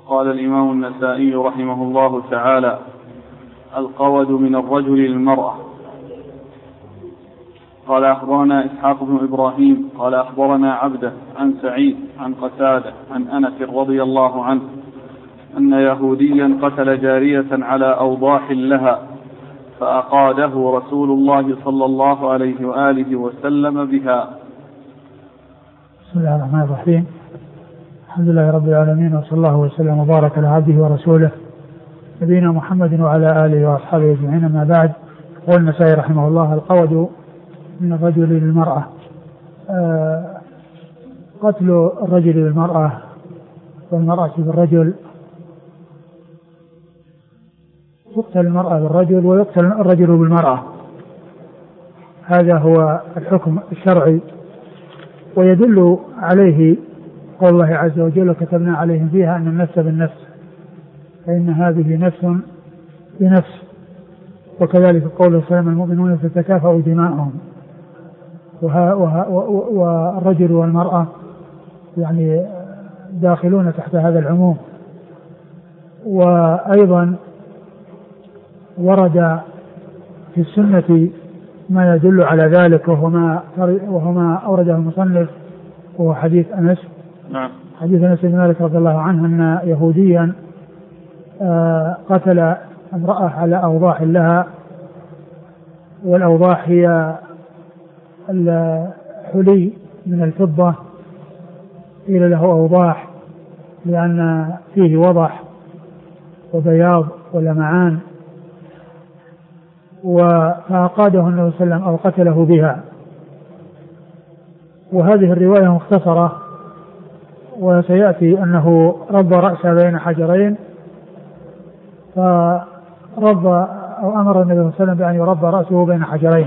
قال الإمام النسائي رحمه الله تعالى: القود من الرجل للمرأة. قال أخبرنا إسحاق بن إبراهيم قال أخبرنا عبده عن سعيد عن قتادة عن أنس رضي الله عنه أن يهوديا قتل جارية على أوضاح لها فأقاده رسول الله صلى الله عليه وآله وسلم بها. بسم الله الرحمن الرحيم. الحمد لله رب العالمين، وصلى الله وسلم وبارك على عبده ورسوله نبينا محمد وعلى آله وأصحابه أجمعين. أما بعد، قال النسائي رحمه الله: القود من الرجل للمرأة. قتل الرجل للمرأة والمرأة بالرجل. تقتل المرأة بالرجل ويقتل الرجل بالمرأة، هذا هو الحكم الشرعي. ويدل عليه قول الله عز وجل: كتبنا عليهم فيها أن النفس بالنفس فإن هذه نفس بنفس. وكذلك قوله: فلما المؤمنون تتكافأ دماءهم. والرجل والمرأة يعني داخلون تحت هذا العموم. وأيضا ورد في السنة ما يدل على ذلك، وهو ما أورده المصنف، وهو حديث أنس. نعم. حديث أنس بن مالك رضي الله عنه أن يهوديا قتل امرأة على أوضاح لها، والأوضاح هي الحلي من الفضة، قيل له أوضاح لأن فيه وضح وبياض ولمعان. فأقاده النبي صلى الله عليه وسلم أو قتله بها. وهذه الرواية مختصرة، وسيأتي أنه رب رأسه بين حجرين، فرب أو أمر النبي صلى الله عليه وسلم بأن يرب رأسه بين حجرين.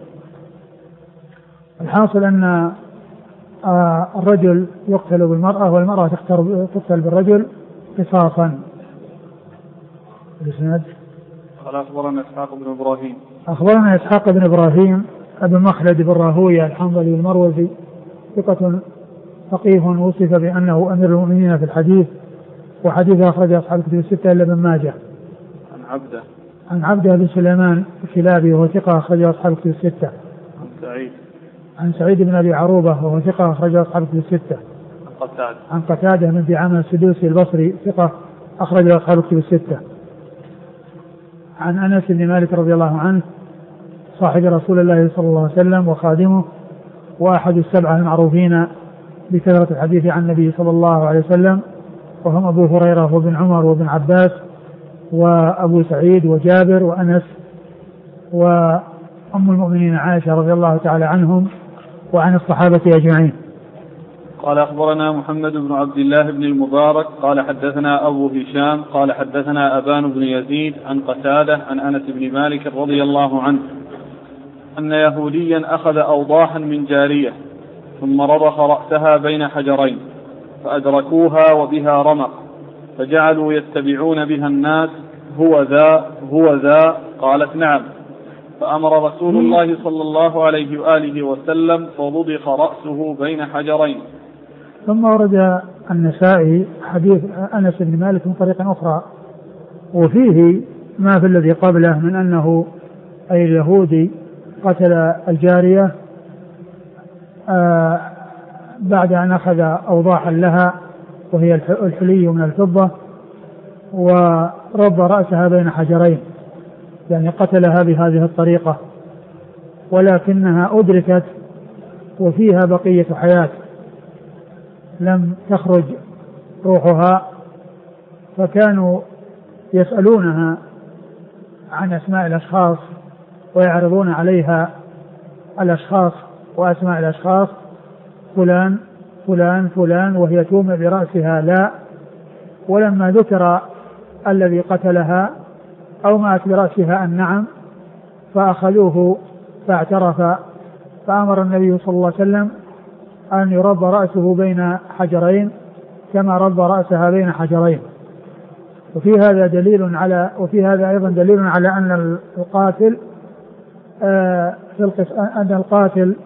الحاصل أن الرجل يقتل بالمرأة والمرأة تقتل بالرجل قصاصا. الإسناد: قال أخبرنا إسحاق بن إبراهيم. أخبرنا إسحاق بن إبراهيم أبو مخلد بن راهويه الحنظلي المروزي، ثقة فقيه وصف بأنه أمير المؤمنين في الحديث، وحديث أخرج أصحاب الكتب الستة إلا ابن ماجه. عن عبده بن سليمان الكلابي وهو ثقة أخرج أصحاب الكتب الستة. عن سعيد بن أبي عروبة وهو ثقة أخرج أصحاب الكتب الستة. عن قتادة بن دعامة السدوسي البصري ثقة أخرج أصحاب الكتب الستة. عن أنس بن مالك رضي الله عنه صاحب رسول الله صلى الله عليه وسلم وخادمه، وأحد السبعة المعروفين بكثرة الحديث عن النبي صلى الله عليه وسلم، وهم أبو هريرة وابن عمر وابن عباس وأبو سعيد وجابر وأنس وأم المؤمنين عائشة رضي الله تعالى عنهم وعن الصحابة أجمعين. قال أخبرنا محمد بن عبد الله بن المبارك قال حدثنا أبو هشام قال حدثنا أبان بن يزيد عن قتادة عن أنس بن مالك رضي الله عنه أن يهوديا أخذ أوضاحا من جارية ثم رضخ رأسها بين حجرين فأدركوها وبها رمق، فجعلوا يتبعون بها الناس: هو ذا هو ذا. قالت: نعم. فأمر رسول الله صلى الله عليه وآله وسلم فضضخ رأسه بين حجرين. ثم ورد النسائي حديث أنس بن مالك من طريق أخرى، وفيه ما في الذي قبله من أنه أي اليهودي قتل الجارية بعد أن أخذ أوضاحا لها وهي الحلي من الفضة، ورب رأسها بين حجرين، يعني قتلها بهذه الطريقة، ولكنها أدركت وفيها بقية حياة لم تخرج روحها، فكانوا يسألونها عن أسماء الأشخاص ويعرضون عليها الأشخاص وأسماء الأشخاص: فلان فلان فلان، وهي تومئ برأسها لا. ولما ذكر الذي قتلها أومأت برأسها النعم، فأخذوه فاعترف، فأمر النبي صلى الله عليه وسلم أن يرب رأسه بين حجرين كما رب رأسها بين حجرين. وفي هذا أيضا دليل على أن القاتل أن القاتل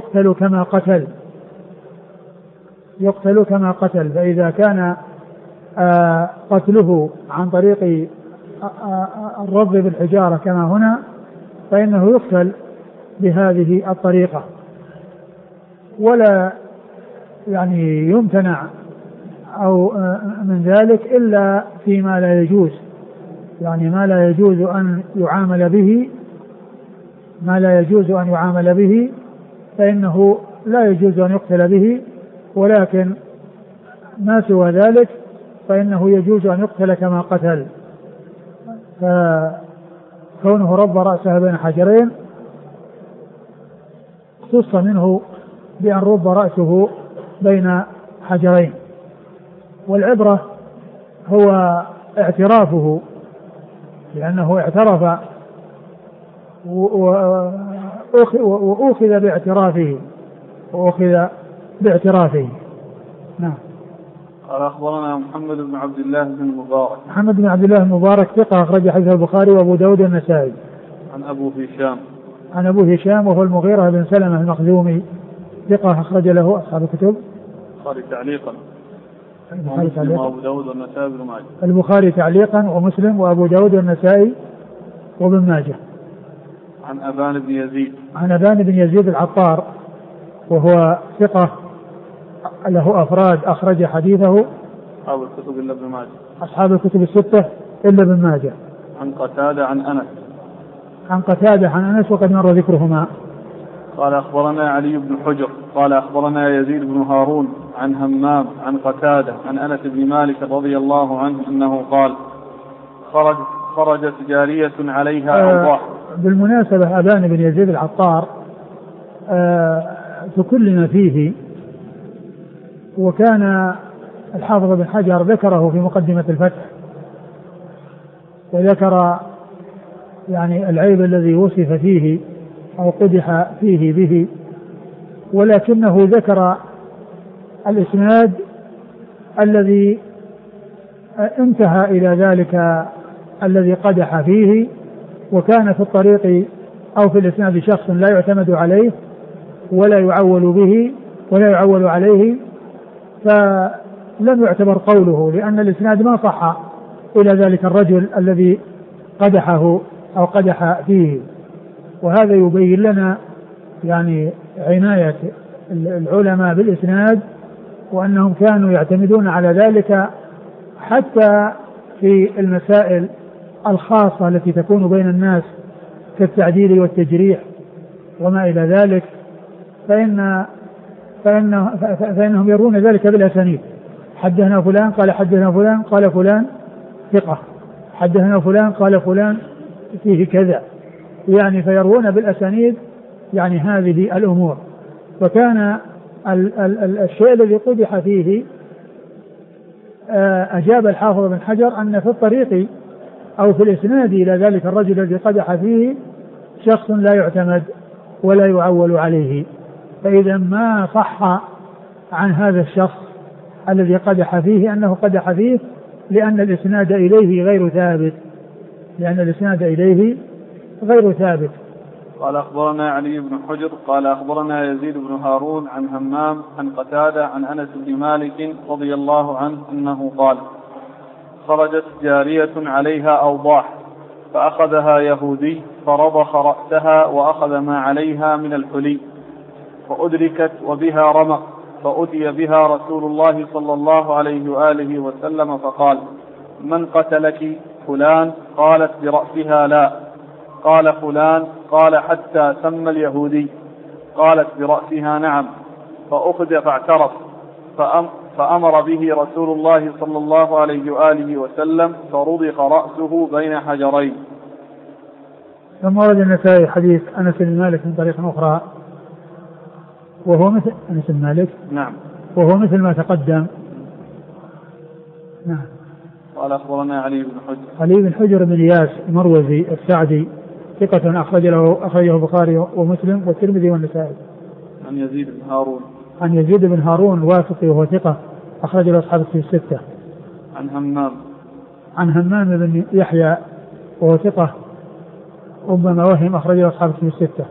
يقتل كما قتل. فإذا كان قتله عن طريق الرض بالحجارة كما هنا، فإنه يقتل بهذه الطريقة، ولا يعني يمتنع أو من ذلك إلا فيما لا يجوز، يعني ما لا يجوز أن يعامل به فإنه لا يجوز أن يقتل به، ولكن ما سوى ذلك فإنه يجوز أن يقتل كما قتل. فكونه رب رأسه بين حجرين اختص منه بأن رب رأسه بين حجرين، والعبرة هو اعترافه، لأنه اعترف وأخذ باعترافه. نعم. قال أخبرنا محمد بن عبد الله بن المبارك. محمد بن عبد الله المبارك ثقة أخرج حديث البخاري وأبو داود والنسائي. عن أبو هشام وهو المغيرة بن سلمة المخزومي ثقة أخرج له أصحاب الكتب. البخاري تعليقا ومسلم وأبو داود والنسائي وابن ماجه. عن أبان بن يزيد العطار وهو ثقة له أفراد أخرج حديثه أصحاب الكتب الستة إلا ابن ماجه. عن قتادة عن أنس وقد مر ذكرهما. قال أخبرنا علي بن حجر قال أخبرنا يزيد بن هارون عن همام عن قتادة عن أنس بن مالك رضي الله عنه أنه قال خرجت جارية عليها أوضاح. بالمناسبة أبان بن يزيد العطار تكلم فيه، وكان الحافظ بن حجر ذكره في مقدمة الفتح، وذكر يعني العيب الذي وصف فيه أو قدح فيه به، ولكنه ذكر الإسناد الذي انتهى إلى ذلك الذي قدح فيه، وكان في الطريق أو في الإسناد شخص لا يعتمد عليه ولا يعول عليه، فلم يعتبر قوله، لأن الإسناد ما صح إلى ذلك الرجل الذي قدحه أو قدح فيه. وهذا يبين لنا يعني عناية العلماء بالإسناد، وأنهم كانوا يعتمدون على ذلك حتى في المسائل الخاصة التي تكون بين الناس كالتعديل والتجريح وما إلى ذلك، فإنهم يرون ذلك بالأسانيد. حدثنا فلان قال حدثنا فلان قال فلان ثقة، حدثنا فلان قال فلان فيه كذا، يعني فيروون بالأسانيد يعني هذه الأمور. وكان الشيء الذي قدح فيه أجاب الحافظ بن حجر أن في الطريق أو في الإسناد إلى ذلك الرجل الذي قدح فيه شخص لا يعتمد ولا يعول عليه، فإذا ما صح عن هذا الشخص الذي قدح فيه أنه قدح فيه لأن الإسناد إليه غير ثابت. قال أخبرنا علي بن حجر قال أخبرنا يزيد بن هارون عن همام عن قتادة عن أنس بن مالك رضي الله عنه أنه قال خرجت جارية عليها أوضاح فأخذها يهودي فرضخ رأسها وأخذ ما عليها من الحلي فأدركت وبها رمق، فأتي بها رسول الله صلى الله عليه وآله وسلم فقال من قتلك؟ فلان. قالت برأسها لا. قال فلان؟ قال حتى سمى اليهودي. قالت برأسها نعم. فأخذ فاعترف، فأمر به رسول الله صلى الله عليه وآله وسلم فرضخ رأسه بين حجرين. ثم ورد النسائي حديث أنس بن مالك من طريق أخرى وهو مثل أنس بن مالك. نعم. وهو مثل ما تقدم. نعم. قال أخبرنا علي بن حجر بن إياس المروزي السعدي ثقة أخرجه البخاري ومسلم والترمذي والنسائي. عن يزيد بن هارون الواسطي وهو ثقة أخرج له أصحاب الكتب الستة. عن همام بن يحيى وهو ثقة ربما وهم أخرج له أصحاب الكتب الستة.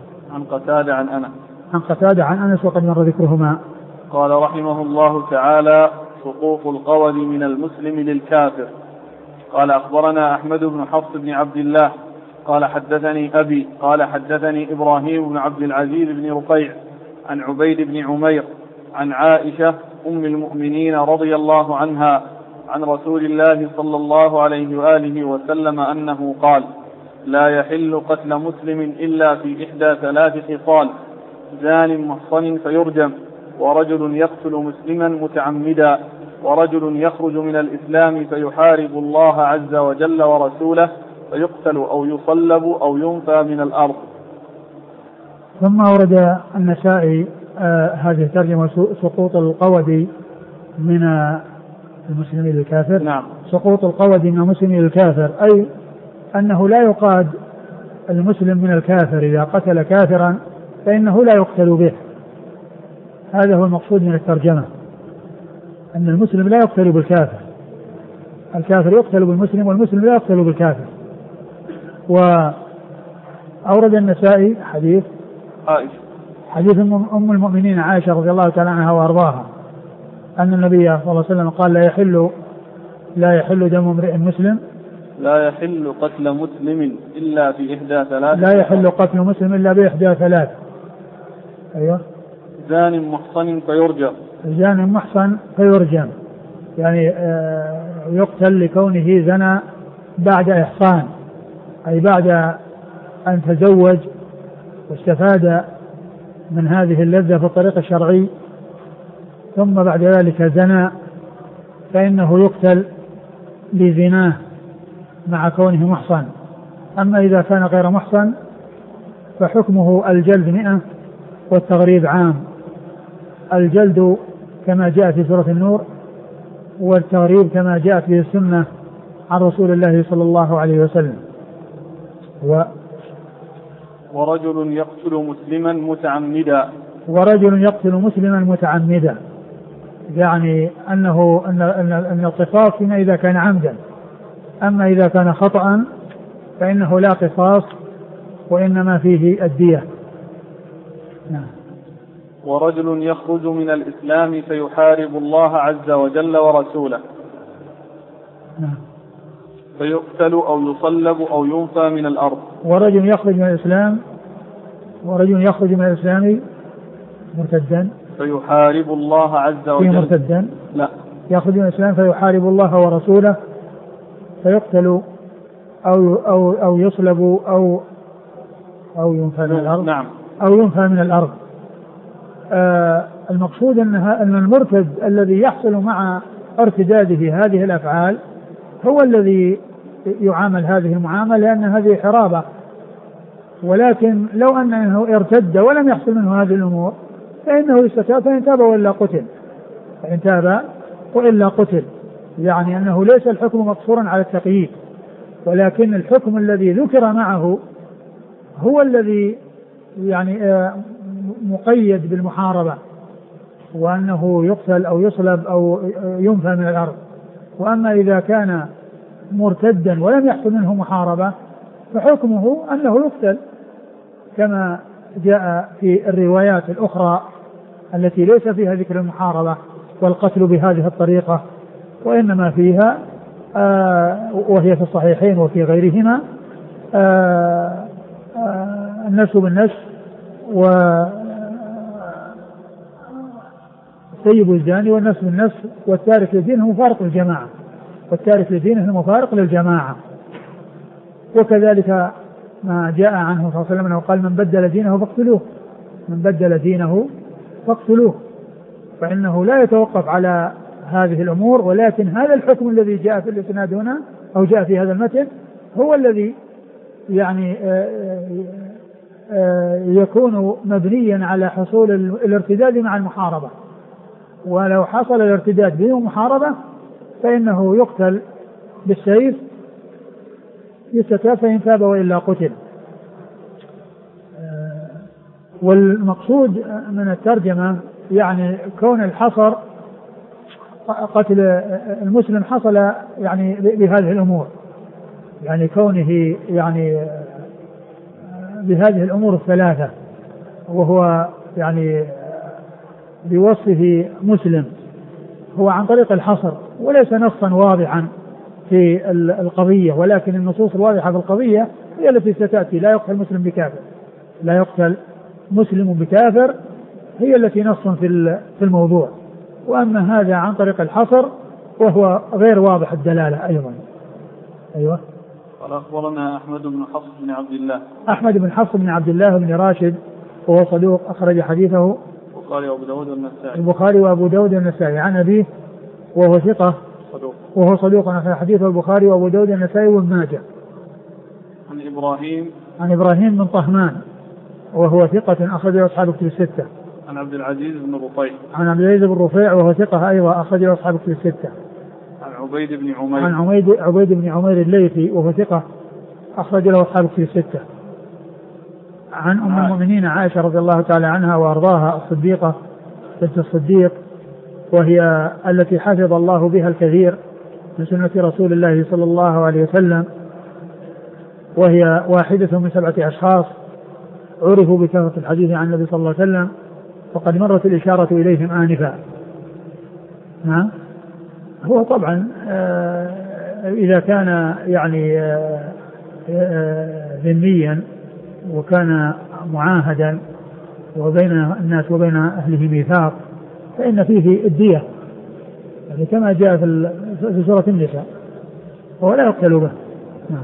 عن قتادة عن أنس وقد مر ذكرهما. قال رحمه الله تعالى سقوط القود من المسلم للكافر. قال أخبرنا أحمد بن حفص بن عبد الله قال حدثني أبي قال حدثني إبراهيم بن عبد العزيز بن رفيع عن عبيد بن عمير عن عائشة أم المؤمنين رضي الله عنها عن رسول الله صلى الله عليه وآله وسلم أنه قال: لا يحل قتل مسلم إلا في إحدى 3 خصال: زان محصن فيرجم، ورجل يقتل مسلما متعمدا، ورجل يخرج من الإسلام فيحارب الله عز وجل ورسوله فيقتل أو يصلب أو ينفى من الأرض. ثم أورد النسائي هذه الترجمة: سقوط القود من المسلم للكافر. نعم. سقوط القود من المسلم للكافر أي أنه لا يقاد المسلم من الكافر، إذا قتل كافرا فإنه لا يقتل به. هذا هو المقصود من الترجمة، أن المسلم لا يقتل بالكافر، الكافر يقتل بالمسلم والمسلم لا يقتل بالكافر. وأورد النسائي حديث أم المؤمنين عائشة رضي الله تعالى عنها وأرضاها أن النبي صلى الله عليه وسلم قال: لا يحل دم امرئ مسلم، لا يحل قتل مسلم إلا في إحدى 3. لا يحل قتل مسلم إلا بإحدى 3. أيوه. زان محصن فيرجم. زان محصن فيرجم يعني يقتل لكونه زنى بعد إحصان، أي بعد أن تزوج واستفاد من هذه اللذة في الطريق الشرعي ثم بعد ذلك زنى، فإنه يقتل لزناه مع كونه محصن. أما إذا كان غير محصن فحكمه الجلد 100 والتغريب عام. الجلد كما جاء في سورة النور، والتغريب كما جاءت به السنة عن رسول الله صلى الله عليه وسلم. ورجل يقتل مسلما متعمدا. ورجل يقتل مسلما متعمدا يعني أن القصاص فيما إذا كان عمدا، أما إذا كان خطأ فإنه لا قصاص وإنما فيه الدية. نعم. ورجل يخرج من الإسلام فيحارب الله عز وجل ورسوله. نعم. فيقتل أو يصلب أو ينفى من الأرض. ورجل يخرج من الإسلام مرتدا فيحارب الله عز وجل. مرتدا لا، يخرج من الإسلام فيحارب الله ورسوله فيقتل أو يصلب أو ينفى من الأرض. نعم. أو ينفى من الأرض. المقصود أن المرتد الذي يحصل مع ارتداده هذه الأفعال هو الذي يعامل هذه المعاملة، لأن هذه حرابة. ولكن لو أنه ارتد ولم يحصل منه هذه الأمور فإنه يستتاب، فإن تاب وإلا قتل. يعني أنه ليس الحكم مقصورا على التقييد، ولكن الحكم الذي ذكر معه هو الذي يعني مقيد بالمحاربة، وأنه يقتل أو يصلب أو ينفى من الأرض. وأما إذا كان مرتدا ولم يحصل منه محاربة فحكمه أنه يقتل، كما جاء في الروايات الأخرى التي ليس فيها ذكر المحاربة والقتل بهذه الطريقة، وإنما فيها وهي في الصحيحين وفي غيرهما النفس بالنفس، والسيب الزاني والنفس بالنفس، والتارك لدينه مفارق للجماعة. وكذلك ما جاء عنه صلى الله عليه وسلم أنه قال: من بدل دينه فاقتلوه. فإنه لا يتوقف على هذه الأمور، ولكن هذا الحكم الذي جاء في الإسناد هنا أو جاء في هذا المتن هو الذي يعني يكون مبنيا على حصول الارتداد مع المحاربة. ولو حصل الارتداد بدون محاربة فإنه يقتل بالسيف، يستتاب فإن تاب وإلا قتل. والمقصود من الترجمة يعني كون الحصر قتل المسلم حصل يعني بهذه الأمور، يعني كونه يعني بهذه الأمور الثلاثة، وهو يعني بوصفه مسلم هو عن طريق الحصر وليس نصا واضحا في القضية، ولكن النصوص الواضحة في القضية هي التي ستأتي. لا يقتل مسلم بكافر، لا يقتل مسلم بكافر، هي التي نص في الموضوع. وأما هذا عن طريق الحصر وهو غير واضح الدلالة أيضا. أيوة. قال أخبرنا أحمد بن حفص بن عبد الله. أحمد بن حفص بن عبد الله بن راشد وهو صدوق أخرج حديثه البخاري وأبو داود والنسائي. البخاري وأبو داود والنسائي. عن أبيه وهو ثقة صدوق وهو صدوق أخرج حديثه البخاري وأبو داود والنسائي وابن ماجه. عن إبراهيم بن طهمان وهو ثقة أخرجه أصحاب الكتب الستة. عن عبد العزيز بن رفيع. عن عبد العزيز بن رفيع وهو ثقة أيضا أخرجه أصحاب الكتب الستة. عن عبيد بن عمير. عن عبيد بن عمير الليثي وهو ثقة أخرج له أصحاب الكتب الستة. عن أم المؤمنين عائشة رضي الله تعالى عنها وأرضاها الصديقة بنت الصديق، وهي التي حفظ الله بها الكثير من سنة رسول الله صلى الله عليه وسلم، وهي واحدة من 7 أشخاص عرفوا بكثرة الحديث عن النبي صلى الله عليه وسلم، وقد مرت الإشارة إليهم آنفا. نعم. هو طبعا إذا كان يعني ذميا وكان معاهدا وبين الناس وبين أهله ميثاق فإن فيه الدية، يعني كما جاء في سورة النساء، ولا يقتل به. نعم.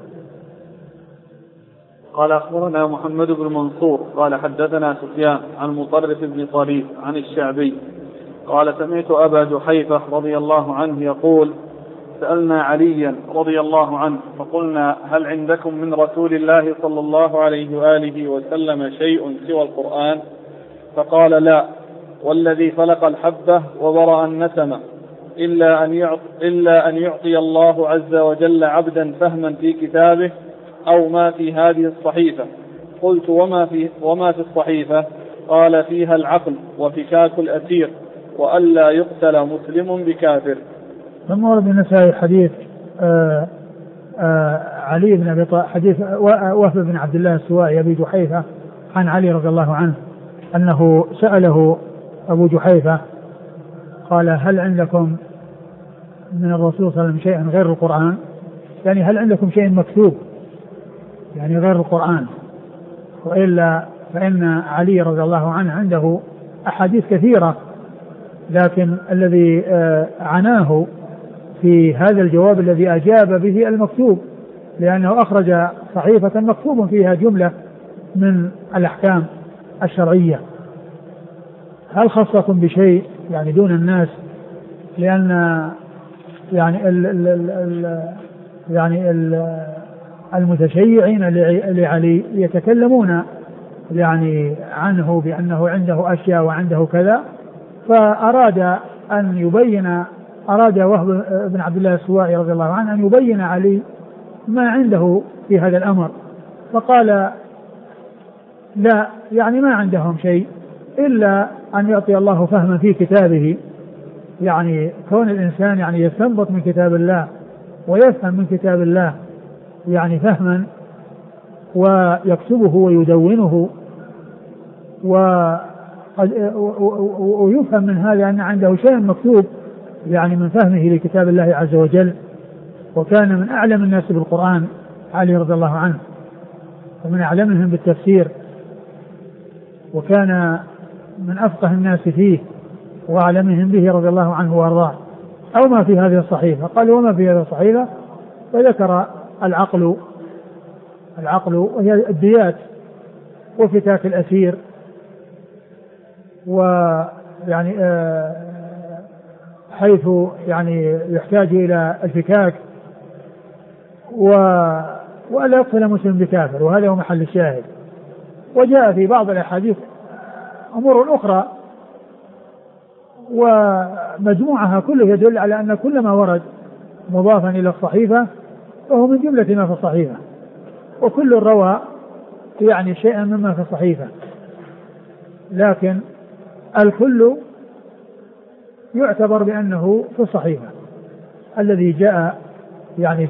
قال أخبرنا محمد بن منصور قال حدثنا سفيان عن مطرف بن طريف عن الشعبي قال سمعت أبا جحيفة رضي الله عنه يقول سألنا عليا رضي الله عنه فقلنا هل عندكم من رسول الله صلى الله عليه وآله وسلم شيء سوى القرآن؟ فقال لا، والذي فلق الحبة وبرأ النسمة إلا أن يعطي الله عز وجل عبدا فهما في كتابه أو ما في هذه الصحيفة. قلت وما في الصحيفة؟ قال فيها العقل وفكاك الأسير وألا يقتل مسلم بكافر. ثم ورد النسائي حديث علي بن أبي طالب، حديث وهب بن عبد الله السوائي أبي جحيفة عن علي رضي الله عنه أنه سأله أبو جحيفة قال هل عندكم من الرسول صلى الله عليه وسلم شيئا غير القرآن؟ يعني هل عندكم شيء مكتوب يعني غير القرآن؟ وإلا فإن علي رضي الله عنه عنده أحاديث كثيرة، لكن الذي عناه في هذا الجواب الذي أجاب به المكتوب، لأنه أخرج صحيفة مكتوب فيها جملة من الأحكام الشرعية. هل خصكم بشيء يعني دون الناس؟ لأن يعني المتشيعين لعلي يتكلمون يعني عنه بأنه عنده أشياء وعنده كذا، فأراد أن يبين، أراد وهب بن عبد الله السوائي رضي الله عنه أن يبين علي ما عنده في هذا الأمر، فقال لا، يعني ما عندهم شيء إلا أن يعطي الله فهما في كتابه، يعني كون الإنسان يعني يستنبط من كتاب الله ويفهم من كتاب الله يعني فهما ويكتبه ويدونه ويفهم من هذا أن عنده شيء مكتوب يعني من فهمه لكتاب الله عز وجل. وكان من أعلم الناس بالقرآن علي رضي الله عنه، ومن أعلمهم بالتفسير، وكان من أفقه الناس فيه وأعلمهم به رضي الله عنه وأرضاه. أو ما في هذه الصحيفة؟ قال وما في هذه الصحيفة؟ فذكر العقل وهي الديات وفكاك الأسير، ويعني حيث يعني يحتاج إلى الفكاك ولا يقتل مسلم بكافر، وهذا هو محل الشاهد. وجاء في بعض الأحاديث أمور أخرى، ومجموعها كله يدل على أن كل ما ورد مضافا إلى الصحيفة فهو من جملة ما في الصحيفة، وكل روى يعني شيئا مما في الصحيفة، لكن الكل يعتبر بأنه في الصحيفة. الذي جاء يعني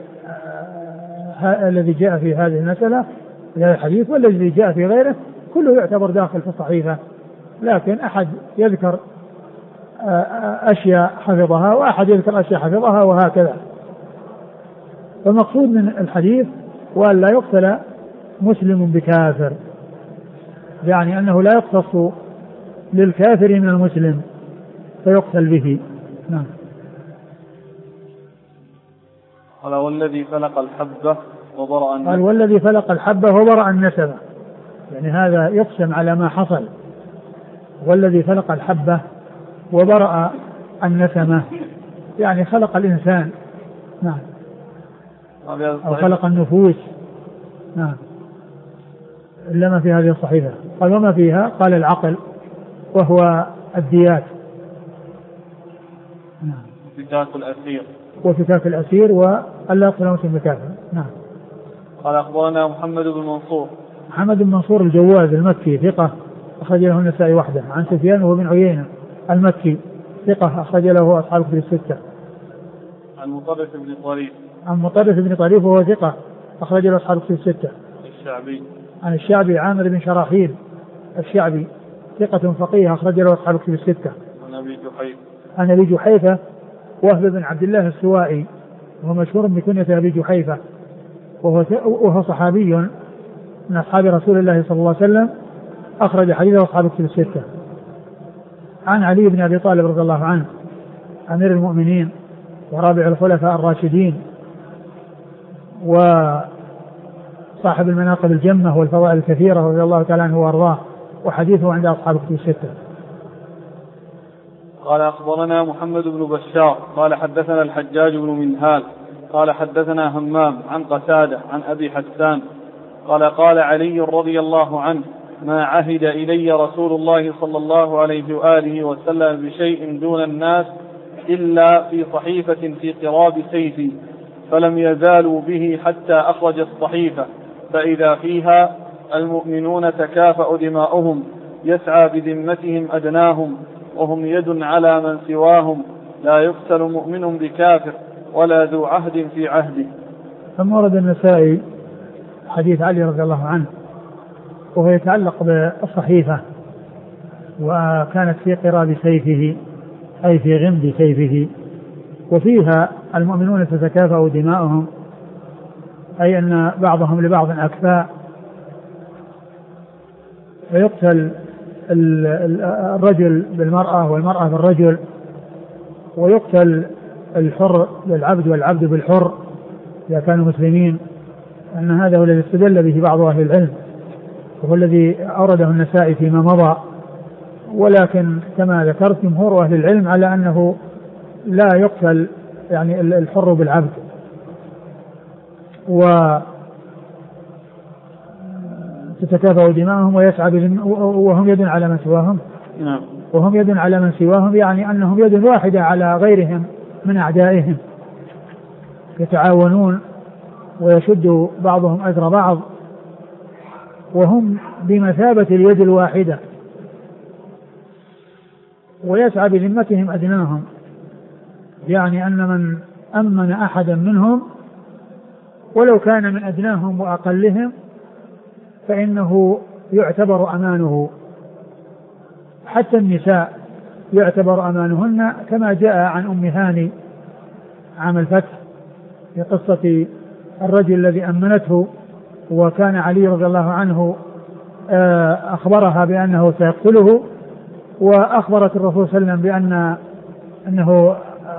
الذي جاء في هذه المسألة في هذا الحديث والذي جاء في غيره كله يعتبر داخل في الصحيفة، لكن أحد يذكر أشياء حفظها وأحد يذكر أشياء حفظها وهكذا. فالمقصود من الحديث وأن لا يقتل مسلم بكافر، يعني أنه لا يقتص للكافر من المسلم فيقتل به. نعم. قال والذي فلق الحبة وبرأ النسمة. قال والذي فلق الحبة وبرأ النسمة، يعني هذا يقسم على ما حصل. والذي فلق الحبة وبرأ النسمة يعني خلق الإنسان. نعم. أو خلق النفوس. نعم. إلا ما في هذه الصحيفة. قال وما فيها؟ قال العقل وهو الديات. نعم. فكاك الأسير. وفكاك الأسير وألا يقتل مسلم بكافر. نعم. قال أخبرنا محمد بن منصور. محمد بن منصور الجواز المكي ثقة أخرج له النسائي وحده. عن سفيان وهو بن عيينة المكي ثقة أخرج له أصحاب الكتب الستة. عن مطرف بن طريف. عن مطرف بن طريف وهو ثقة أخرج له أصحاب الكتب الستة. الشعبي. عن الشعبي عامر بن شراحيل الشعبي ثقة فقيه أخرج له أصحاب الكتب الستة. عن أبي جحيفة. عن أبي جحيفة وهب بن عبد الله السوائي وهو مشهور بكنية أبي جحيفة وهو صحابي من أصحاب رسول الله صلى الله عليه وسلم أخرج حديثه أصحاب الكتب الستة. عن علي بن أبي طالب رضي الله عنه أمير المؤمنين ورابع الخلفاء الراشدين وصاحب المناقب الجمة والفضائل الكثيرة رضي الله تعالى عنه وأرضاه، وحديثه عند أصحاب الكتب الستة. قال أخبرنا محمد بن بشار قال حدثنا الحجاج بن منهال قال حدثنا همام عن قتادة عن أبي حسان قال قال علي رضي الله عنه ما عهد إلي رسول الله صلى الله عليه وآله وسلم بشيء دون الناس إلا في صحيفة في قراب سيفي، فلم يزالوا به حتى أخرج الصحيفة فإذا فيها المؤمنون تكافأ دماؤهم يسعى بذمتهم أدناهم وهم يد على من سواهم لا يقتل مؤمن بكافر ولا ذو عهد في عهده. ثم ورد النسائي حديث علي رضي الله عنه وهو يتعلق بالصحيفة وكانت في قراب سيفه أي في غمد سيفه، وفيها المؤمنون تتكافأ دماؤهم أي أن بعضهم لبعض أكفاء، ويقتل الرجل بالمرأة والمرأة بالرجل، ويقتل الحر بالعبد والعبد بالحر إذا كانوا مسلمين. أن هذا هو الذي استدل به بعض أهل العلم وهو الذي أورده النسائي فيما مضى، ولكن كما ذكرت جمهور أهل العلم على أنه لا يقتل يعني الحر بالعبد وتتكافأ دماؤهم ويسعى وهم يد على من سواهم. وهم يد على من سواهم يعني أنهم يد واحدة على غيرهم من أعدائهم، يتعاونون ويشد بعضهم أجر بعض وهم بمثابة اليد الواحدة، ويسعى بذمتهم أدناهم، يعني أن من أمن أحدا منهم ولو كان من أدناهم وأقلهم فإنه يعتبر أمانه. حتى النساء يعتبر أمانهن كما جاء عن أم هاني عام الفتح في قصة الرجل الذي أمنته وكان علي رضي الله عنه أخبرها بأنه سيقتله، وأخبرت الرسول صلى الله عليه وسلم أنه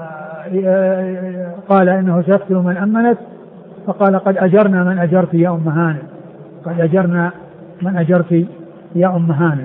قال إنه سيقتل من أمنت، فقال قد أجرنا من أجرت يا أم هاني، قد أجرنا من أجرت يا أم هاني.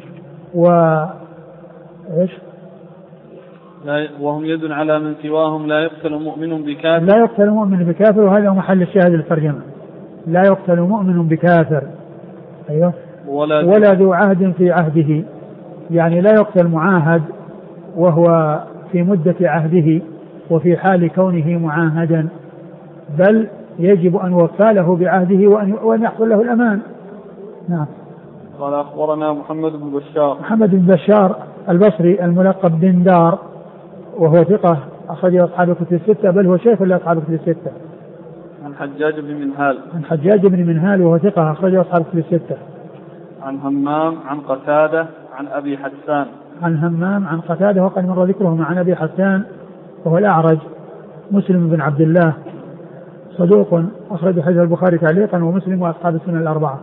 وهم يد على من سواهم لا يقتل مؤمن بكافر. لا يقتل مؤمن بكافر، وهذا هو محل الشاهد للترجمة. لا يقتل مؤمن بكافر. أيوه. ولا ذو عهد في عهده، يعني لا يقتل معاهد وهو في مدة عهده وفي حال كونه معاهدا، بل يجب أن يوفى له بعهده وأن يحصل له الأمان. نعم. قال أخبرنا محمد بن بشار. محمد بن بشار البصري الملقب بن دار وهو ثقة أخرج أصحاب الكتب الستة، بل هو شيخ لأصحاب الكتب الستة. عن حجاج بن منهال. عن حجاج بن منهال وهو ثقة أخرج أصحاب الكتب الستة. عن همام عن قتادة عن أبي حسان. عن همام عن قتادة وقد مر ذكرهما عن أبي حسان وهو الأعرج مسلم بن عبد الله صدوق أخرج حديث البخاري تعليقا ومسلم وأصحاب السنن الأربعة.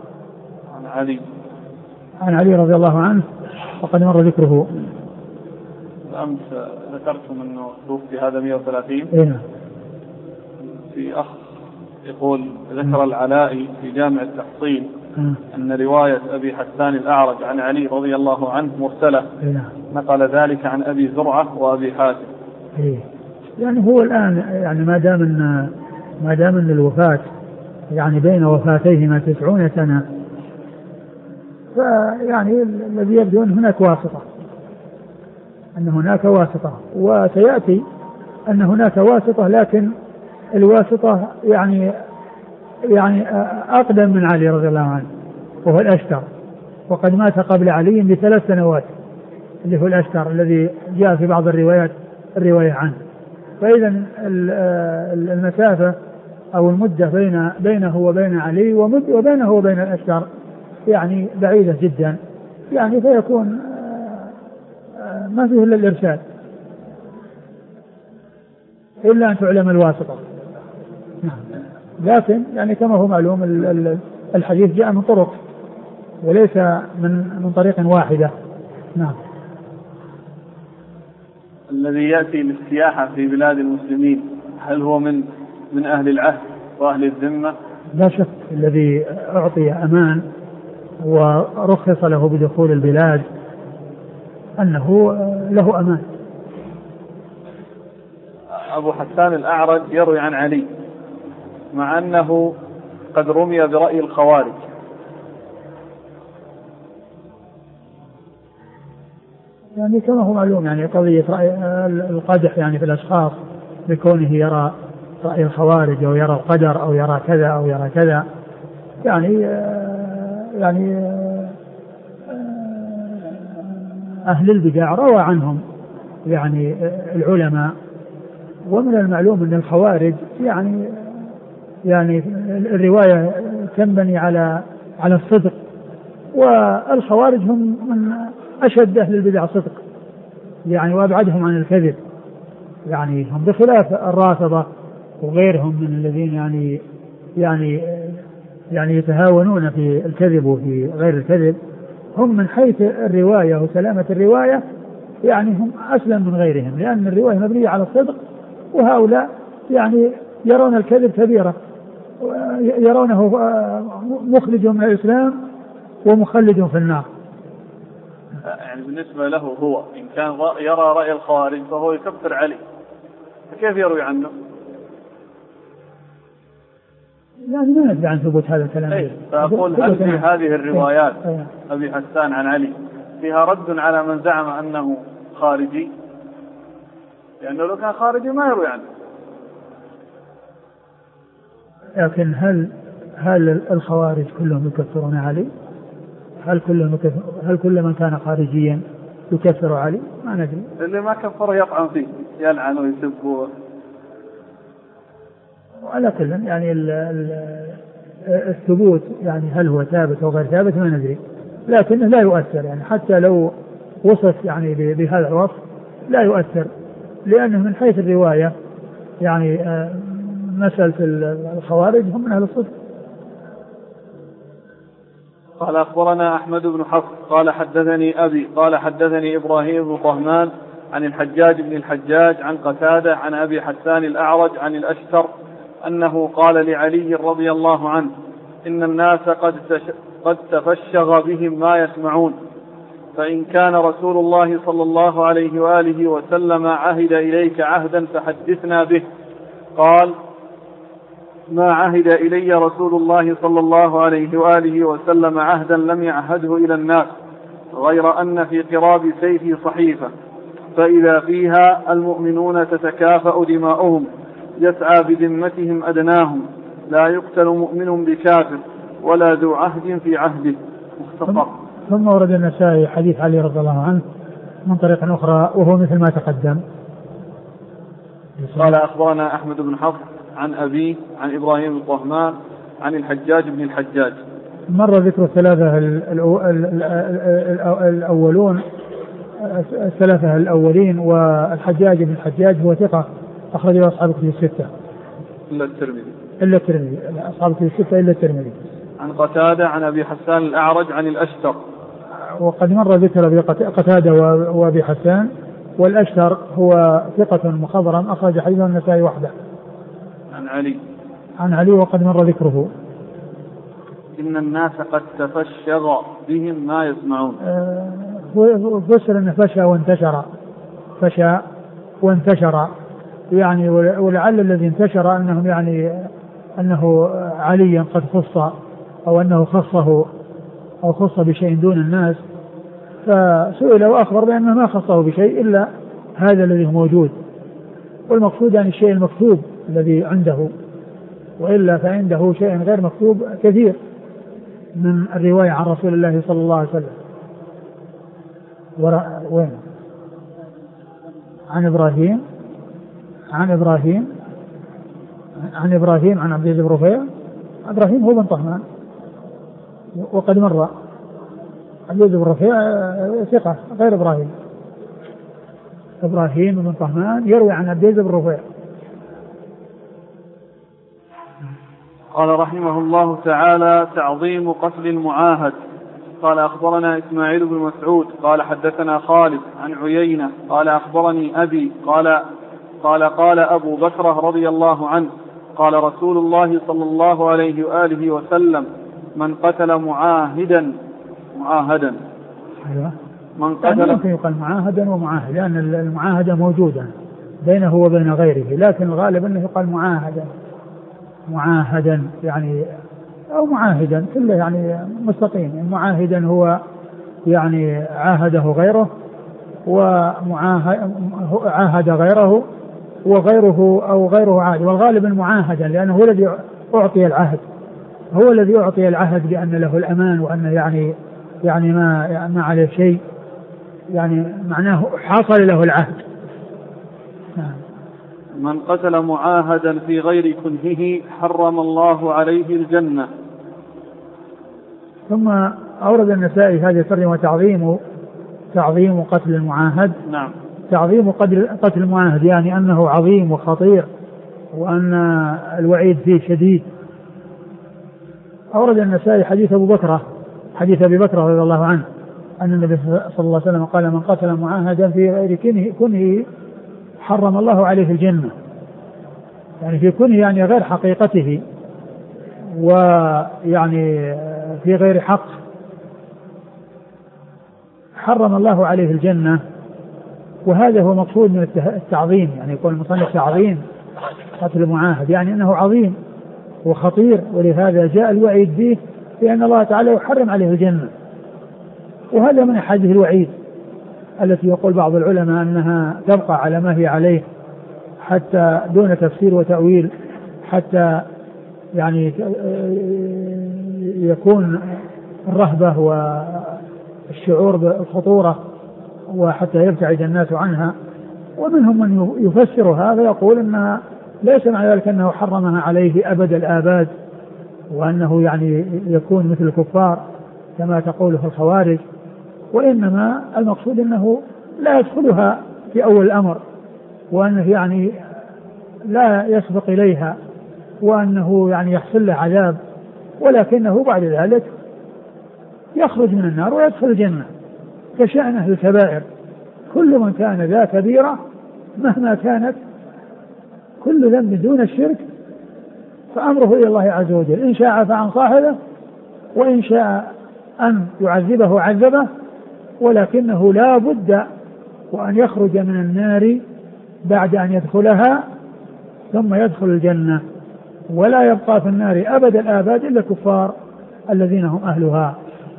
عن علي رضي الله عنه وقد مر ذكره. أمس ذكرتم أنه توفي هذا 130. نعم. في أخ يقول ذكر العلائي في جامع التحصيل أن رواية أبي حسان الأعرج عن علي رضي الله عنه مرسلة. نقل ذلك عن أبي زرعة وأبي حاتم. يعني هو الآن يعني ما دام أن الوفاة يعني بين وفاتيهما 90 سنة فيعني الذي يبدو أن هناك واسطة أن هناك واسطة وسيأتي أن هناك واسطة لكن الواسطة يعني أقدم من علي رضي الله عنه وهو الأشتر وقد مات قبل علي ب3 سنوات اللي هو الأشتر الذي جاء في بعض الرواية عنه. فإذا المسافة أو المدة بينه وبين علي وبينه وبين الأشتر يعني بعيدة جدا يعني فيكون ما فيه إلا الإرشاد إلا أن تعلم الواسطة. لكن يعني كما هو معلوم الحديث جاء من طرق وليس من طريق واحدة. نعم. الذي يأتي للسياحة في بلاد المسلمين هل هو من أهل العهد وأهل الذمة؟ لا شك الذي أعطي أمان ورخص له بدخول البلاد أنه له أمان. أبو حسان الأعرج يروي عن علي مع أنه قد رمي برأي الخوارج. يعني كما هو معلوم يعني قضية رأي القدح يعني في الأشخاص بكونه يرى رأي الخوارج أو يرى القدر أو يرى كذا أو يرى كذا يعني أهل البدع روى عنهم يعني العلماء. ومن المعلوم أن الخوارج يعني الرواية تنبني على الصدق والخوارج هم من أشد أهل البدع صدق يعني وأبعدهم عن الكذب يعني هم بخلاف الرافضة وغيرهم من الذين يعني يتهاونون في الكذب وفي غير الكذب. هم من حيث الرواية وسلامة الرواية يعني هم أسلم من غيرهم لأن الرواية مبنية على الصدق وهؤلاء يعني يرون الكذب كبيرة يرونه مخرج من الإسلام ومخلد في النار. يعني بالنسبة له هو إن كان يرى رأي الخوارج فهو يكفر علي فكيف يروي عنه؟ يعني ما ندري عن ثبوت هذا الكلام. فأقول هل في هذه الروايات أبي حسان عن علي فيها رد على من زعم أنه خارجي؟ لأنه لو كان خارجي ما يروي عنه. لكن هل الخوارج كلهم يكفرون علي؟ هل كل من كان خارجيا يكفر علي؟ ما ندري. اللي ما كفر يطعن فيه يلعن ويسبه. وعلى كل يعني الثبوت يعني هل هو ثابت أو غير ثابت ما ندري لكنه لا يؤثر يعني حتى لو وصف يعني بهذا الوصف لا يؤثر لأنه من حيث الرواية يعني مسألة الخوارج هم من أهل الصدق. قال أخبرنا أحمد بن حفص قال حدثني أبي قال حدثني إبراهيم بن طهمان عن الحجاج بن الحجاج عن قتادة عن أبي حسان الأعرج عن الأشتر أنه قال لعلي رضي الله عنه إن الناس قد تفشغ بهم ما يسمعون فإن كان رسول الله صلى الله عليه وآله وسلم عهد إليك عهدا فحدثنا به. قال ما عهد إلي رسول الله صلى الله عليه وآله وسلم عهدا لم يعهده إلى الناس غير أن في قراب سيفي صحيفة فإذا فيها المؤمنون تتكافأ دماؤهم يسعى بذمتهم أدناهم لا يقتل مؤمن بكافر ولا ذو عهد في عهده. مختصر. ثم ورد النسائي حديث علي رضي الله عنه من طريق أخرى وهو مثل ما تقدم. قال أخبرنا أحمد بن حفص عن أبي عن إبراهيم بن طهمان عن الحجاج بن الحجاج. مر ذكر الثلاثة الأولون الثلاثة الأولين. والحجاج بن الحجاج هو ثقة أخرج له أصحاب الكتب الستة إلا الترمذي أصحاب الكتب الستة إلا الترمذي. عن قتادة عن أبي حسان الأعرج عن الأشتر. وقد مر ذكر قتادة وأبي حسان. والأشتر هو ثقة مخضرم أخرج حديثه النسائي وحده. عن علي وقد مر ذكره. إن الناس قد تفشغ بهم ما يسمعون. فسر أنه فشى وانتشر يعني. ولعل الذي انتشر أنهم يعني أنه عليا قد خص أو أنه خصه أو خص بشيء دون الناس. فسئل وأخبر بأنه ما خصه بشيء إلا هذا الذي هو موجود. والمقصود يعني الشيء المكتوب الذي عنده، وإلا فعنده شيء غير مكتوب كثير من الرواية عن رسول الله صلى الله عليه وسلم. وين؟ عن إبراهيم عن عبد العزيز بن رفيع. إبراهيم هو بن طهمان وقد مر. عبد العزيز بن رفيع ثقة غير إبراهيم بن طهمان يروي عن عبد العزيز بن رفيع. قال رحمه الله تعالى: تعظيم قتل المعاهد. قال أخبرنا إسماعيل بن مسعود قال حدثنا خالد عن عيينة قال أخبرني أبي قال أبو بكر رضي الله عنه قال رسول الله صلى الله عليه وآله وسلم: من قتل معاهدا من قتل ممكن يقال معاهدا ومعاهد، لأن المعاهدة موجودة بينه وبين غيره، لكن الغالب أنه يقال معاهدا يعني أو معاهدا كله يعني مستقيم. معاهدا هو يعني عاهده غيره، وعاهد غيره، وغيره أو غيره عاهد، والغالب المعاهدا لأنه هو الذي أعطي العهد بأن له الأمان، وأنه يعني ما عليه شيء، يعني معناه حصل له العهد. من قتل معاهدا في غير كنهه حرم الله عليه الجنة. ثم أورد النسائي هذه الترجمة: تعظيم قتل المعاهد. نعم. تعظيم قتل المعاهد يعني أنه عظيم وخطير، وأن الوعيد فيه شديد. أورد النسائي حديث أبي بكر رضي الله عنه أن النبي صلى الله عليه وسلم قال: من قتل معاهدا في غير كنهه حرم الله عليه الجنة. يعني في كنه يعني غير حقيقته، ويعني في غير حق، حرم الله عليه الجنة. وهذا هو مقصود من التعظيم، يعني يقول المصنف تعظيم قتل المعاهد يعني أنه عظيم وخطير، ولهذا جاء الوعيد به لأن الله تعالى يحرم عليه الجنة. وهذا من أحاديث الوعيد التي يقول بعض العلماء أنها تبقى على ما هي عليه حتى دون تفسير وتأويل، حتى يعني يكون الرهبة والشعور بالخطورة، وحتى يبتعد الناس عنها. ومنهم من يفسر هذا يقول أنها ليس معنى ذلك أنه حرمها عليه أبد الآباد، وأنه يعني يكون مثل الكفار كما تقوله الخوارج، وإنما المقصود أنه لا يدخلها في أول الأمر، وأنه يعني لا يسبق إليها، وأنه يعني يحصل له عذاب، ولكنه بعد ذلك يخرج من النار ويدخل الجنة كشأن أهل الكبائر. كل من كان ذا كبيرة مهما كانت، كل ذنب دون الشرك فأمره إلى الله عز وجل، إن شاء عفى عن صاحبه، وإن شاء أن يعذبه عذبه، ولكنه لا بد وأن يخرج من النار بعد أن يدخلها ثم يدخل الجنة، ولا يبقى في النار أبد الآباد إلا الكفار الذين هم أهلها.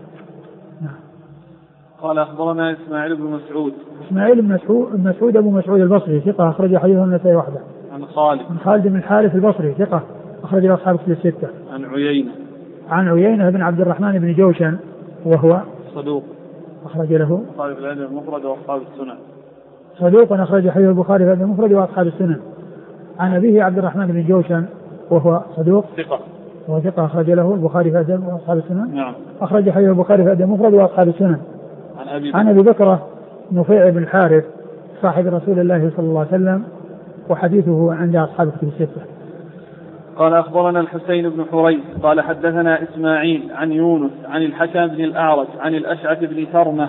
قال أخبرنا إسماعيل بن مسعود أبو مسعود البصري ثقة أخرج حديثه النسائي وحده. عن خالد بن الحارث البصري ثقة أخرج له أصحاب الكتب الستة. عن عيينة بن عبد الرحمن بن جوشن وهو صدوق أخرج له البخاري في الأدب المفرد وأصحاب السنن. صدوق أخرج حديث البخاري في الأدب المفرد وأصحاب السنن. عن أبيه عبد الرحمن بن جوشن وهو صدوق ثقة أخرج له البخاري في الأدب وأصحاب السنن. نعم. أخرج حديث البخاري في الأدب المفرد وأصحاب السنن. عن أبي بكر نفيع بن الحارث صاحب رسول الله صلى الله عليه وسلم، وحديثه عند أصحاب الكتب الستة. قال أخبرنا الحسين بن حريث قال حدثنا إسماعيل عن يونس عن الحكم بن الأعرج عن الأشعث بن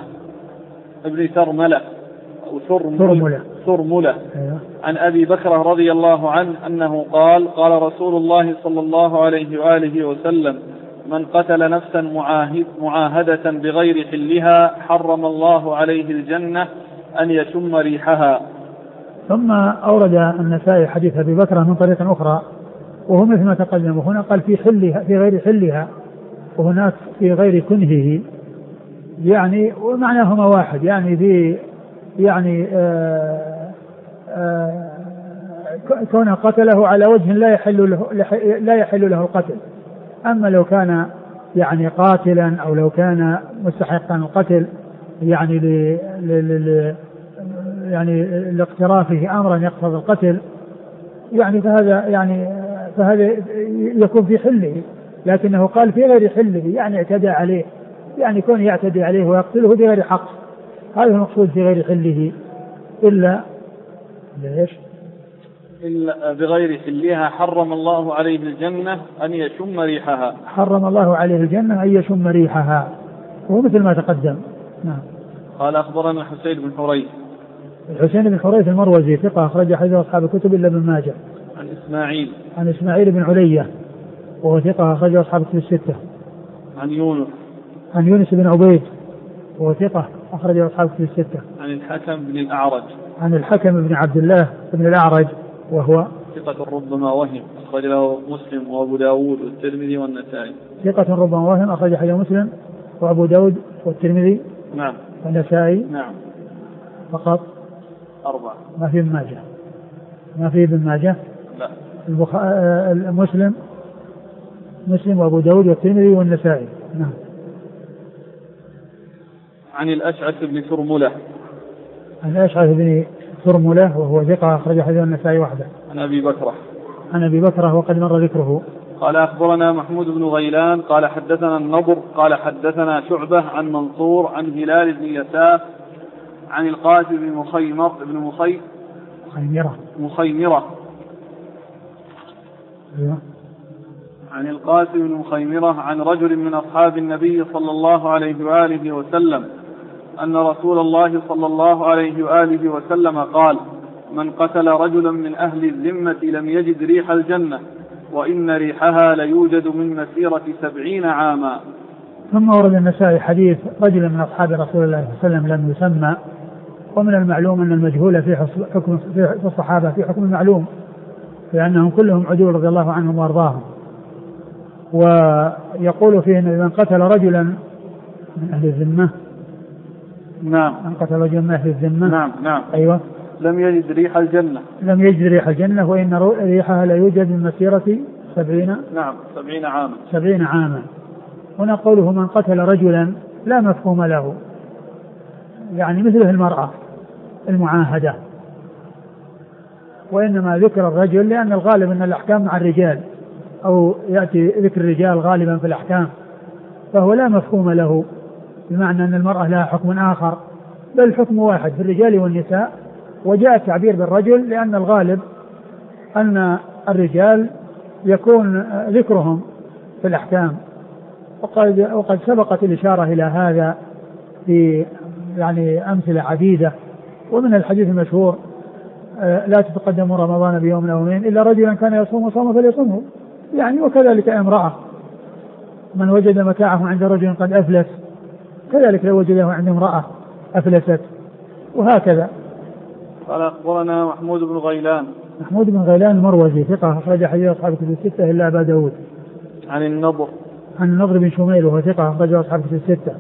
ثرملة عن أبي بكر رضي الله عنه أنه قال قال رسول الله صلى الله عليه وآله وسلم: من قتل نفسا معاهدة بغير حلها حرم الله عليه الجنة أن يشم ريحها. ثم أورد النسائي حديث أبي بكر من طريق أخرى وهو مثل ما تقدم، وهنا قال في حلها في غير حلها وهناك في غير كنهه، يعني ومعناهما واحد، يعني في يعني كونه قتله على وجه لا يحل له القتل. أما لو كان يعني قاتلا أو لو كان مستحقا القتل يعني يعني لاقترافه أمرا يقتضي القتل، يعني فهذا يكون في حله، لكنه قال في غير حله يعني اعتدى عليه، يعني كون يعتدي عليه ويقتله بغير حق، هذا المقصود في غير حله إلا بغير حلها حرم الله عليه الجنة أن يشم ريحها. حرم الله عليه الجنة أن يشم ريحها، وهو مثل ما تقدم. نعم. قال أخبرنا الحسين بن حريث. الحسين بن حريث المروزي ثقة أخرج حديث أصحاب الكتب إلا ابن ماجه. عن إسماعيل بن علية وهو ثقة أخرج أصحاب الكتب الستة. عن يونس بن عبيد وهو ثقة أخرج أصحاب الكتب الستة. عن الحكم بن عبد الله بن الأعرج وهو ثقة ربما وهم أخرج له مسلم وأبو داود والترمذي والنسائي. ثقة ربما وهم أخرج حديث مسلم وأبو داود والترمذي. نعم. والنسائي. نعم. فقط 4. ما في ابن ماجه. ما في ابن ماجه. لا. مسلم وأبو داود والترمذي والنسائي. نعم. عن الأشعث بن ثرملة. عن الأشعث بن ثرملة وهو ثقة أخرج حديث النسائي وحده. عن أبي بكرة وقد مر ذكره. قال أخبرنا محمود بن غيلان قال حدثنا النضر قال حدثنا شعبة عن منصور عن هلال بن يساف عن القاسم بن مخيمرة عن القاسم بن مخيمرة عن رجل من أصحاب النبي صلى الله عليه وآله وسلم أن رسول الله صلى الله عليه وآله وسلم قال: من قتل رجلا من أهل الذمة لم يجد ريح الجنة وإن ريحها ليوجد من مسيرة 70 عاما. ثم ورد النسائي حديث رجل من أصحاب رسول الله صلى الله عليه وسلم لم يسمى، ومن المعلوم أن المجهول في الصحابة في حكم المعلوم، لأنهم كلهم عدول رضي الله عنهم وارضاهم. ويقول فيه أن من قتل رجلا من أهل الذمة. نعم. من قتل رجلا من أهل الذمة. نعم. أيوة. لم يجد ريح الجنة وإن ريحها لا يوجد من مسيرة 70. نعم 70 عاما. 70 عاما. هنا قوله من قتل رجلا لا مفهوم له، يعني مثله المرأة المعاهدة، وإنما ذكر الرجل لأن الغالب أن الأحكام مع الرجال، أو يأتي ذكر الرجال غالبا في الأحكام، فهو لا مفهوم له، بمعنى أن المرأة لها حكم آخر، بل الحكم واحد في الرجال والنساء، وجاء التعبير بالرجل لأن الغالب أن الرجال يكون ذكرهم في الأحكام، وقد سبقت الإشارة إلى هذا في يعني أمثلة عديدة. ومن الحديث المشهور: لا تتقدم رمضان بيوم أو يومين إلا رجلا كان يصوم صوم فليصومه، يعني وكذلك امرأة من وجد متاعه عند رجل قد أفلس كذلك لو وجده عند امرأة أفلست، وهكذا. قال أخبرنا محمود بن غيلان المروزي ثقة أخرج حديث أصحاب الكتب الستة إلا أبا داود. عن النضر بن شميل وهو ثقة أخرج أصحاب الكتب الستة.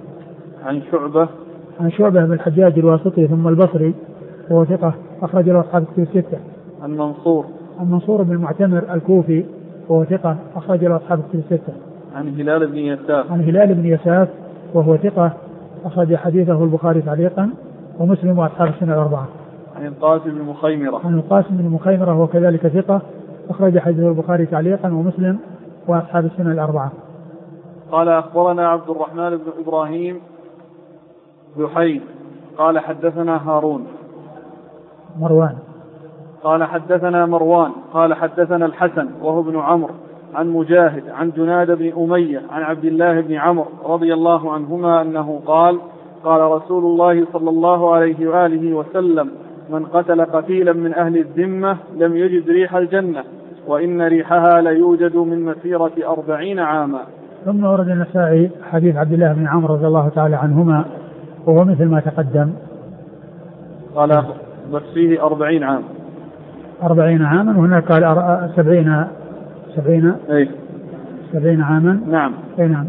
عن شعبة بن الحجاج الواسطي ثم البصري وهو ثقة أخرج له أصحاب الكتب الستة. عن منصور بن المعتمر الكوفي وهو ثقة أخرج له أصحاب الكتب الستة. عن هلال بن يساف وهو ثقة أخرج حديثه البخاري تعليقا ومسلم وأصحاب السنة الأربعة. عن القاسم بن مخيمرة وكذلك ثقة أخرج حديثه البخاري تعليقا ومسلم وأصحاب السنة الأربعة. قال أخبرنا عبد الرحمن بن إبراهيم بحيث قال حدثنا هارون. مروان. قال حدثنا مروان قال حدثنا الحسن وهو ابن عمرو عن مجاهد عن جناد بن أمية عن عبد الله بن عمرو رضي الله عنهما أنه قال قال رسول الله صلى الله عليه وآله وسلم من قتل قتيلا من أهل الذمة لم يجد ريح الجنة وإن ريحها ليوجد من مسيرة 40 عاما. ثم ورد النسائي حديث عبد الله بن عمرو رضي الله تعالى عنهما وهو مثل ما تقدم. قال بس فيه 40 عام. 40 عاما وهناك قال 70 عاما. نعم. نعم.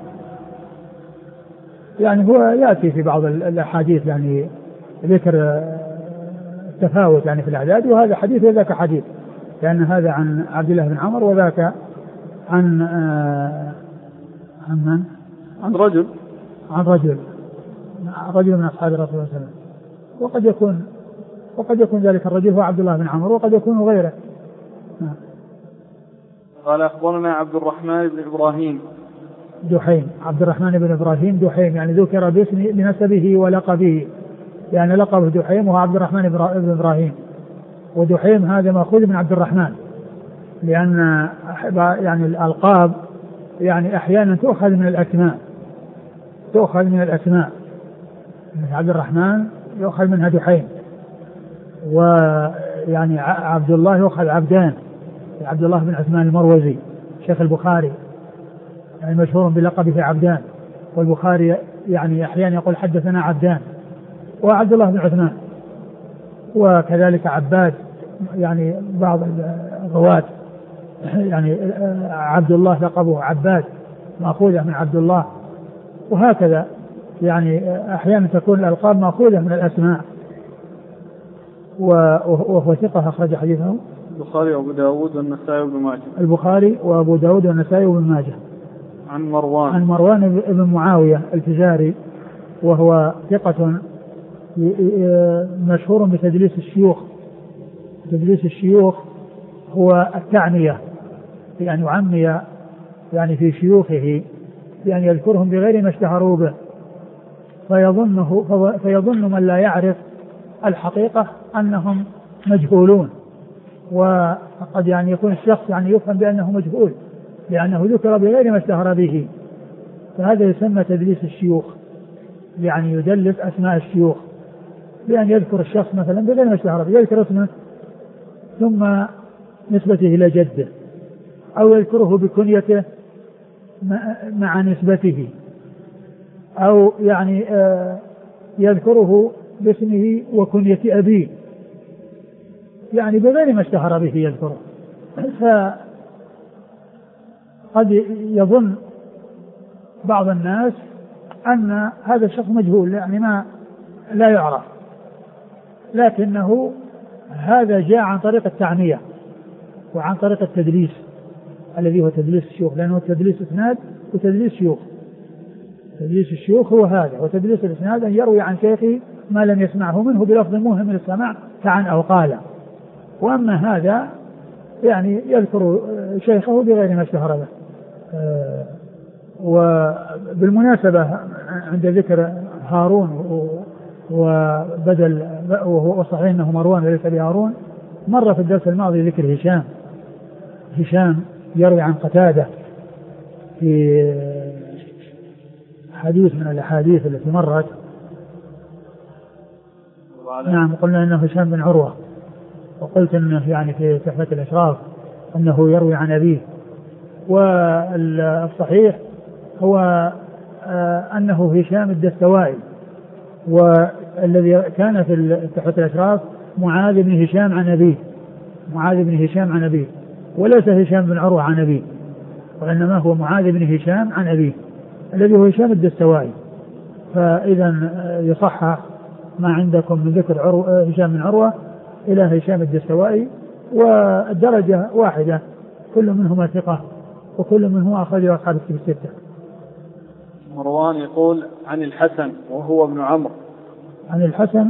يعني هو يأتي في بعض الأحاديث يعني ذكر التفاوت يعني في الأعداد، وهذا حديث وذاك حديث، لأن هذا عن عبد الله بن عمرو وذاك عن من؟ عن رجل من أصحاب الرسول صلى الله عليه وسلم، وقد يكون ذلك الرجل هو عبد الله بن عمرو وقد يكون غيره. قال أخبرنا عبد الرحمن بن إبراهيم دحيم. عبد الرحمن بن إبراهيم دحيم يعني ذكر بنسبه ولقبه، يعني لقبه دحيم وهو عبد الرحمن بن إبراهيم، ودحيم هذا مأخوذ من عبد الرحمن، لأن يعني الألقاب يعني أحيانا تؤخذ من الأسماء، عبد الرحمن يؤخذ منها دحيم، ويعني عبد الله يؤخذ عبدان، عبد الله بن عثمان المروزي شيخ البخاري يعني مشهور بلقبه عبدان، والبخاري يعني أحيانا يقول حدثنا عبدان، وعبد الله بن عثمان. وكذلك عباد يعني بعض الرواة يعني عبد الله لقبه عباد مأخوذة من عبد الله، وهكذا يعني أحيانا تكون الألقاب مأخوذة من الأسماء. وهو ثقة أخرج حديثه البخاري وأبو داود والنسائي وابن ماجه. البخاري وأبو داود والنسائي وابن ماجه. عن مروان بن معاوية الفزاري وهو ثقة مشهور بتدليس الشيوخ. تدليس الشيوخ هو التعنية، يعني يعمي يعني في شيوخه، يعني يذكرهم بغير ما اشتهروا به، فيظن من لا يعرف الحقيقة أنهم مجهولون، وقد يعني يكون الشخص يعني يفهم بأنه مجهول لأنه ذكر بغير ما اشتهر به، فهذا يسمى تدليس الشيوخ، يعني يدلس أسماء الشيوخ بأن يذكر الشخص مثلا بغير ما اشتهر به، يذكر اسمه ثم نسبته إلى جده، أو يذكره بكنيته مع نسبته، أو يعني يذكره باسمه وكنية أبيه، يعني بغير ما اشتهر به يذكره. فقد يظن بعض الناس أن هذا الشخص مجهول، يعني ما لا يعرف، لكنه هذا جاء عن طريق التعنية وعن طريق التدليس الذي هو تدليس الشيوخ، لأنه تدليس إسناد وتدليس شيوخ. تدليس الشيوخ هو هذا، وتدليس الإسناد أن يروي عن شيخه ما لم يسمعه منه بلفظ موهم للسماع كعن أو قال. وأما هذا يعني يذكر شيخه بغير ما اشتهر به. وبالمناسبة عند ذكر هارون وبدل وهو صحيح أنه مروان وليس بهارون، مر في الدرس الماضي ذكر هشام يروي عن قتادة في حديث من الأحاديث التي مرت. نعم، قلنا أنه هشام بن عروة، وقلت أنه يعني في تحفة الأشراف أنه يروي عن أبيه، والصحيح هو أنه هشام الدستوائي، والذي كان في تحفة الأشراف معاذ بن هشام عن أبيه، وليس هشام بن عروة عن أبيه، وإنما هو معاذ بن هشام عن أبيه الذي هو هشام الدستوائي. فإذا يصحح ما عندكم من ذكر هشام بن عروة إلى هشام الدستوائي، والدرجة واحدة، كل منهما ثقة وكل منهما أخرجه أصحاب الكتب الستة. مروان يقول عن الحسن وهو ابن عمرو. عن الحسن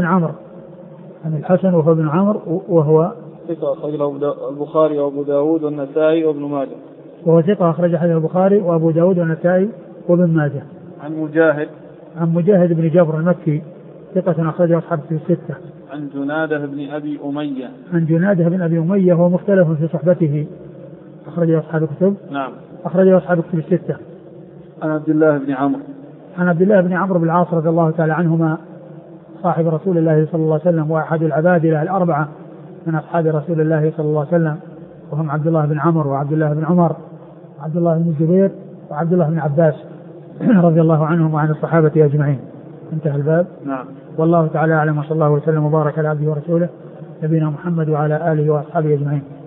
وهو ابن عمرو وهو ثقة أخرجه البخاري وأبو داود والنسائي وابن ماجه. وهو ثقة أخرج حديث البخاري وأبو داود والنسائي وابن ماجه. عن مجاهد بن جبر المكي ثقة أخرجه أصحاب الكتب الستة. عن جنادة بن أبي أمية. عن جنادة بن أبي أمية وهو مختلف في صحبته، أخرجه أصحاب الكتب. نعم. أخرجه أصحاب الكتب الستة. عن عبد الله بن عمرو. عن عبد الله بن عمرو بن العاص رضي الله تعالى عنهما صاحب رسول الله صلى الله عليه وسلم وأحد العبادلة الأربعة من أصحاب رسول الله صلى الله عليه وسلم، وهم عبد الله بن عمرو وعبد الله بن عمر وعبد الله بن الزبير وعبد الله بن عباس رضي الله عنهم وعن الصحابة أجمعين. انتهى الباب. نعم. والله تعالى أعلم، وصلى الله وسلم وبارك على عبده ورسوله نبينا محمد وعلى آله وأصحابه أجمعين.